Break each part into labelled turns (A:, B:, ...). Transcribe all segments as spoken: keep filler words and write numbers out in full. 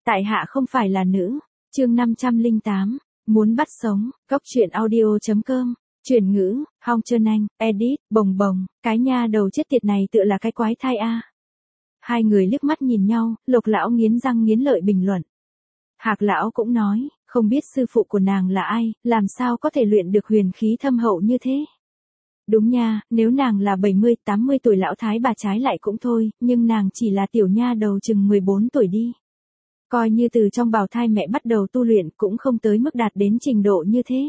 A: Tại hạ không phải là nữ. Chương năm trăm lẻ tám, muốn bắt sống, cốc truyện audio.com, chuyển ngữ, Hong Trơn Anh, edit, bồng bồng, cái nha đầu chết tiệt này tựa là cái quái thai a. Hai người liếc mắt nhìn nhau, Lộc lão nghiến răng nghiến lợi bình luận. Hạc lão cũng nói, không biết sư phụ của nàng là ai, làm sao có thể luyện được huyền khí thâm hậu như thế. Đúng nha, nếu nàng là bảy mươi, tám mươi tuổi lão thái bà trái lại cũng thôi, nhưng nàng chỉ là tiểu nha đầu chừng mười bốn tuổi đi. Coi như từ trong bào thai mẹ bắt đầu tu luyện cũng không tới mức đạt đến trình độ như thế.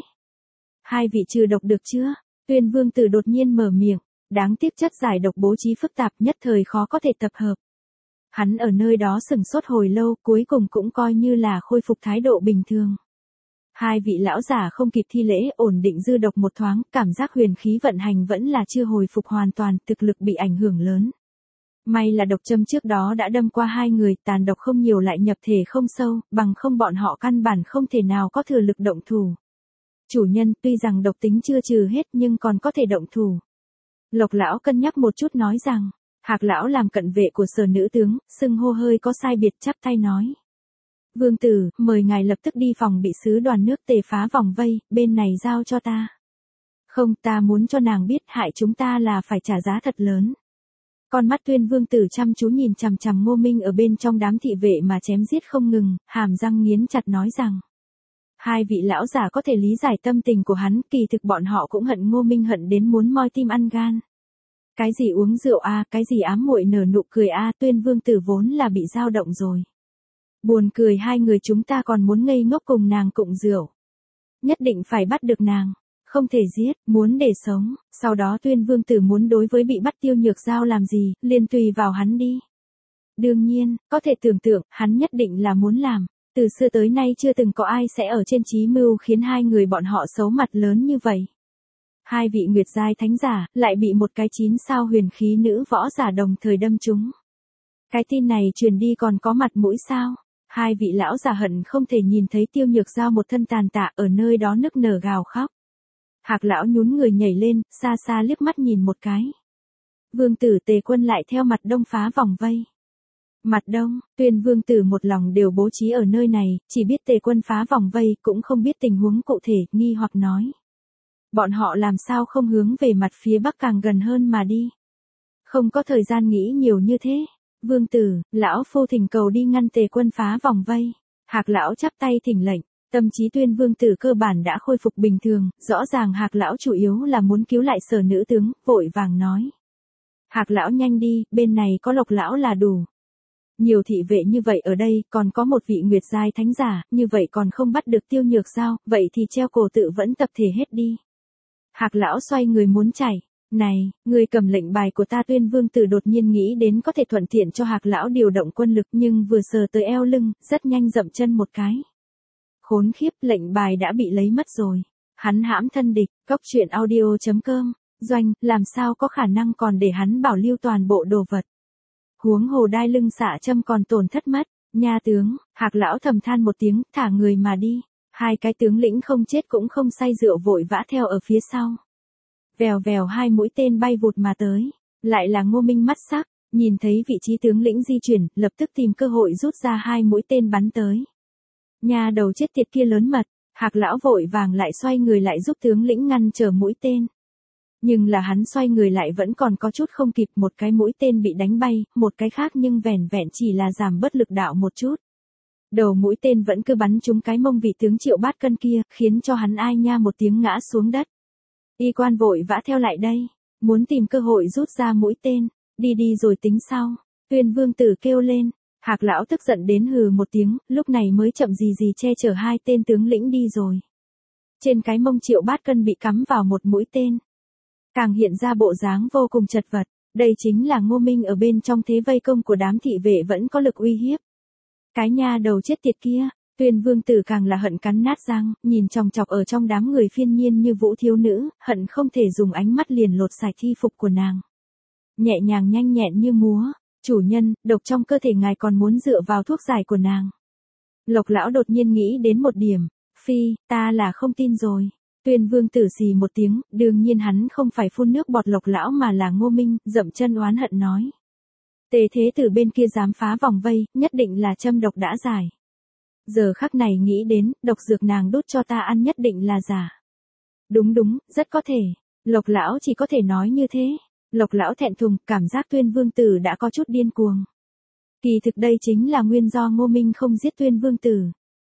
A: Hai vị trừ độc được chưa? Tuyên Vương Tử đột nhiên mở miệng, đáng tiếc chất giải độc bố trí phức tạp nhất thời khó có thể tập hợp. Hắn ở nơi đó sừng sốt hồi lâu, cuối cùng cũng coi như là khôi phục thái độ bình thường. Hai vị lão giả không kịp thi lễ, ổn định dư độc một thoáng, cảm giác huyền khí vận hành vẫn là chưa hồi phục hoàn toàn, thực lực bị ảnh hưởng lớn. May là độc châm trước đó đã đâm qua hai người, tàn độc không nhiều lại nhập thể không sâu, bằng không bọn họ căn bản không thể nào có thừa lực động thủ. Chủ nhân, tuy rằng độc tính chưa trừ hết nhưng còn có thể động thủ. Lộc lão cân nhắc một chút nói rằng, Hạc lão làm cận vệ của Sở nữ tướng, xưng hô hơi có sai biệt, chắp tay nói. Vương tử, mời ngài lập tức đi phòng bị sứ đoàn nước Tề phá vòng vây, bên này giao cho ta. Không, ta muốn cho nàng biết hại chúng ta là phải trả giá thật lớn. Con mắt Tuyên Vương Tử chăm chú nhìn chằm chằm Ngô Minh ở bên trong đám thị vệ mà chém giết không ngừng, hàm răng nghiến chặt nói rằng. Hai vị lão giả có thể lý giải tâm tình của hắn, kỳ thực bọn họ cũng hận Ngô Minh hận đến muốn moi tim ăn gan. Cái gì uống rượu a, cái gì ám muội nở nụ cười a, Tuyên Vương Tử vốn là bị dao động rồi. Buồn cười, hai người chúng ta còn muốn ngây ngốc cùng nàng cụng rượu. Nhất định phải bắt được nàng, không thể giết, muốn để sống, sau đó Tuyên Vương Tử muốn đối với bị bắt Tiêu Nhược Giao làm gì, liền tùy vào hắn đi. Đương nhiên, có thể tưởng tượng, hắn nhất định là muốn làm, từ xưa tới nay chưa từng có ai sẽ ở trên chí mưu khiến hai người bọn họ xấu mặt lớn như vậy. Hai vị nguyệt giai thánh giả, lại bị một cái chín sao huyền khí nữ võ giả đồng thời đâm trúng. Cái tin này truyền đi còn có mặt mũi sao? Hai vị lão già hận không thể nhìn thấy Tiêu Nhược Giao một thân tàn tạ ở nơi đó nức nở gào khóc. Hạc lão nhún người nhảy lên, xa xa liếc mắt nhìn một cái. Vương tử Tề quân lại theo mặt đông phá vòng vây. Mặt đông, Tuyên Vương Tử một lòng đều bố trí ở nơi này, chỉ biết Tề quân phá vòng vây, cũng không biết tình huống cụ thể, nghi hoặc nói. Bọn họ làm sao không hướng về mặt phía bắc càng gần hơn mà đi. Không có thời gian nghĩ nhiều như thế. Vương tử, lão phu thỉnh cầu đi ngăn Tề quân phá vòng vây. Hạc lão chắp tay thỉnh lệnh, tâm trí Tuyên Vương Tử cơ bản đã khôi phục bình thường, rõ ràng Hạc lão chủ yếu là muốn cứu lại Sở nữ tướng, vội vàng nói. Hạc lão nhanh đi, bên này có Lộc lão là đủ. Nhiều thị vệ như vậy ở đây, còn có một vị nguyệt giai thánh giả, như vậy còn không bắt được Tiêu Nhược Giao, vậy thì treo cổ tự vẫn tập thể hết đi. Hạc lão xoay người muốn chạy. Này, người cầm lệnh bài của ta. Tuyên Vương Tử đột nhiên nghĩ đến có thể thuận tiện cho Hạc lão điều động quân lực, nhưng vừa sờ tới eo lưng, rất nhanh dậm chân một cái. Khốn khiếp, lệnh bài đã bị lấy mất rồi. Hắn hãm thân địch, cốc truyện audio.com, doanh, làm sao có khả năng còn để hắn bảo lưu toàn bộ đồ vật. Huống hồ đai lưng xạ châm còn tổn thất mất. Nha tướng, Hạc lão thầm than một tiếng, thả người mà đi. Hai cái tướng lĩnh không chết cũng không say rượu vội vã theo ở phía sau. Vèo vèo hai mũi tên bay vụt mà tới. Lại là Ngô Minh mắt sắc, nhìn thấy vị trí tướng lĩnh di chuyển, lập tức tìm cơ hội rút ra hai mũi tên bắn tới. Nhà đầu chết tiệt kia lớn mật, Hạc lão vội vàng lại xoay người lại giúp tướng lĩnh ngăn trở mũi tên. Nhưng là hắn xoay người lại vẫn còn có chút không kịp, một cái mũi tên bị đánh bay, một cái khác nhưng vẻn vẹn chỉ là giảm bớt lực đạo một chút. Đầu mũi tên vẫn cứ bắn trúng cái mông vị tướng Triệu Bát Cân kia, khiến cho hắn ai nha một tiếng ngã xuống đất. Y quan vội vã theo lại đây, muốn tìm cơ hội rút ra mũi tên, đi đi rồi tính sau. Tuyên Vương Tử kêu lên, Hạc lão tức giận đến hừ một tiếng, lúc này mới chậm gì gì che chở hai tên tướng lĩnh đi rồi. Trên cái mông Triệu Bát Cân bị cắm vào một mũi tên, càng hiện ra bộ dáng vô cùng chật vật. Đây chính là Ngô Minh ở bên trong thế vây công của đám thị vệ vẫn có lực uy hiếp. Cái nha đầu chết tiệt kia. Tuyên Vương Tử càng là hận cắn nát răng, nhìn chòng chọc ở trong đám người phiên nhiên như vũ thiếu nữ, hận không thể dùng ánh mắt liền lột sạch thi phục của nàng. Nhẹ nhàng nhanh nhẹn như múa, chủ nhân, độc trong cơ thể ngài còn muốn dựa vào thuốc giải của nàng. Lộc lão đột nhiên nghĩ đến một điểm, phi, ta là không tin rồi. Tuyên Vương Tử xì một tiếng, đương nhiên hắn không phải phun nước bọt Lộc lão mà là Ngô Minh, dậm chân oán hận nói. Tề thế tử bên kia dám phá vòng vây, nhất định là châm độc đã giải. Giờ khắc này nghĩ đến, độc dược nàng đút cho ta ăn nhất định là giả. Đúng đúng, rất có thể. Lộc lão chỉ có thể nói như thế. Lộc lão thẹn thùng, cảm giác Tuyên Vương Tử đã có chút điên cuồng. Kỳ thực đây chính là nguyên do Ngô Minh không giết Tuyên Vương Tử.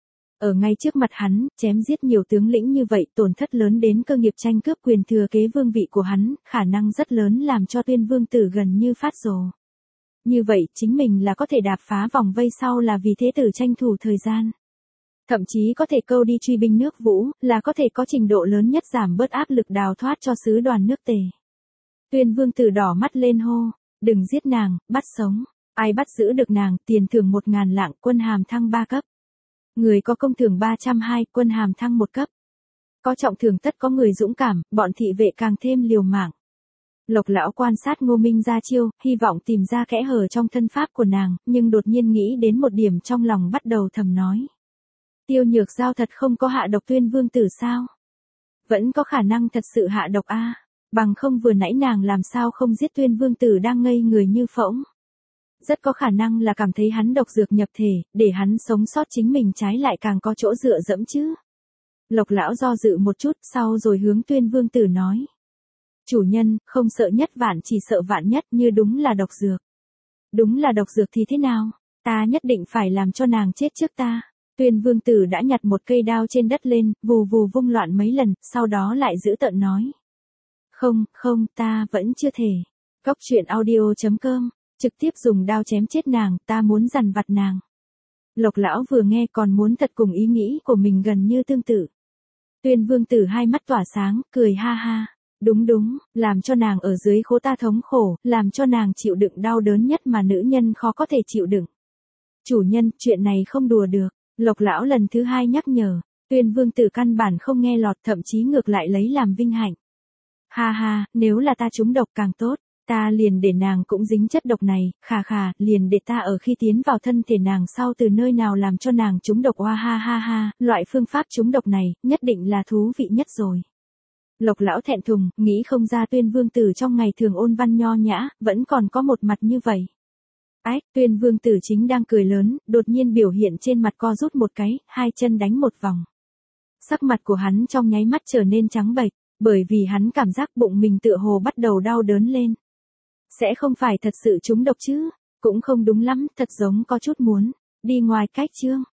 A: Ở ngay trước mặt hắn, chém giết nhiều tướng lĩnh như vậy, tổn thất lớn đến cơ nghiệp tranh cướp quyền thừa kế vương vị của hắn, khả năng rất lớn làm cho Tuyên Vương Tử gần như phát rồ. Như vậy, chính mình là có thể đạp phá vòng vây sau là vì thế tử tranh thủ thời gian. Thậm chí có thể câu đi truy binh nước Vũ, là có thể có trình độ lớn nhất giảm bớt áp lực đào thoát cho sứ đoàn nước Tề. Tuyên Vương Tử đỏ mắt lên hô, đừng giết nàng, bắt sống. Ai bắt giữ được nàng, tiền thưởng một ngàn lạng, quân hàm thăng ba cấp. Người có công thưởng ba trăm hai, quân hàm thăng một cấp. Có trọng thưởng tất có người dũng cảm, bọn thị vệ càng thêm liều mạng. Lộc lão quan sát Ngô Minh ra chiêu, hy vọng tìm ra kẽ hở trong thân pháp của nàng, nhưng đột nhiên nghĩ đến một điểm trong lòng bắt đầu thầm nói. Tiêu Nhược Giao thật không có hạ độc Tuyên Vương Tử sao? Vẫn có khả năng thật sự hạ độc a, à? Bằng không vừa nãy nàng làm sao không giết Tuyên Vương Tử đang ngây người như phỗng. Rất có khả năng là cảm thấy hắn độc dược nhập thể, để hắn sống sót chính mình trái lại càng có chỗ dựa dẫm chứ. Lộc lão do dự một chút sau rồi hướng Tuyên Vương Tử nói. Chủ nhân, không sợ nhất vạn chỉ sợ vạn nhất, như đúng là độc dược. Đúng là độc dược thì thế nào? Ta nhất định phải làm cho nàng chết trước ta. Tuyên Vương Tử đã nhặt một cây đao trên đất lên, vù vù vung loạn mấy lần, sau đó lại giữ tợn nói. Không, không, ta vẫn chưa thể. Cóc truyện audio chấm com, trực tiếp dùng đao chém chết nàng, ta muốn dằn vặt nàng. Lộc lão vừa nghe còn muốn thật cùng ý nghĩ của mình gần như tương tự. Tuyên Vương Tử hai mắt tỏa sáng, cười ha ha. Đúng đúng, làm cho nàng ở dưới khố ta thống khổ, làm cho nàng chịu đựng đau đớn nhất mà nữ nhân khó có thể chịu đựng. Chủ nhân, chuyện này không đùa được. Lộc lão lần thứ hai nhắc nhở, Tuyên Vương Tử căn bản không nghe lọt, thậm chí ngược lại lấy làm vinh hạnh. Ha ha, nếu là ta trúng độc càng tốt, ta liền để nàng cũng dính chất độc này, khà khà, liền để ta ở khi tiến vào thân thể nàng sau từ nơi nào làm cho nàng trúng độc, oa ha ha ha, loại phương pháp trúng độc này, nhất định là thú vị nhất rồi. Lộc lão thẹn thùng, nghĩ không ra Tuyên Vương Tử trong ngày thường ôn văn nho nhã, vẫn còn có một mặt như vậy. Ái, Tuyên Vương Tử chính đang cười lớn, đột nhiên biểu hiện trên mặt co rút một cái, hai chân đánh một vòng. Sắc mặt của hắn trong nháy mắt trở nên trắng bệch, bởi vì hắn cảm giác bụng mình tựa hồ bắt đầu đau đớn lên. Sẽ không phải thật sự trúng độc chứ, cũng không đúng lắm, thật giống có chút muốn đi ngoài cách chương.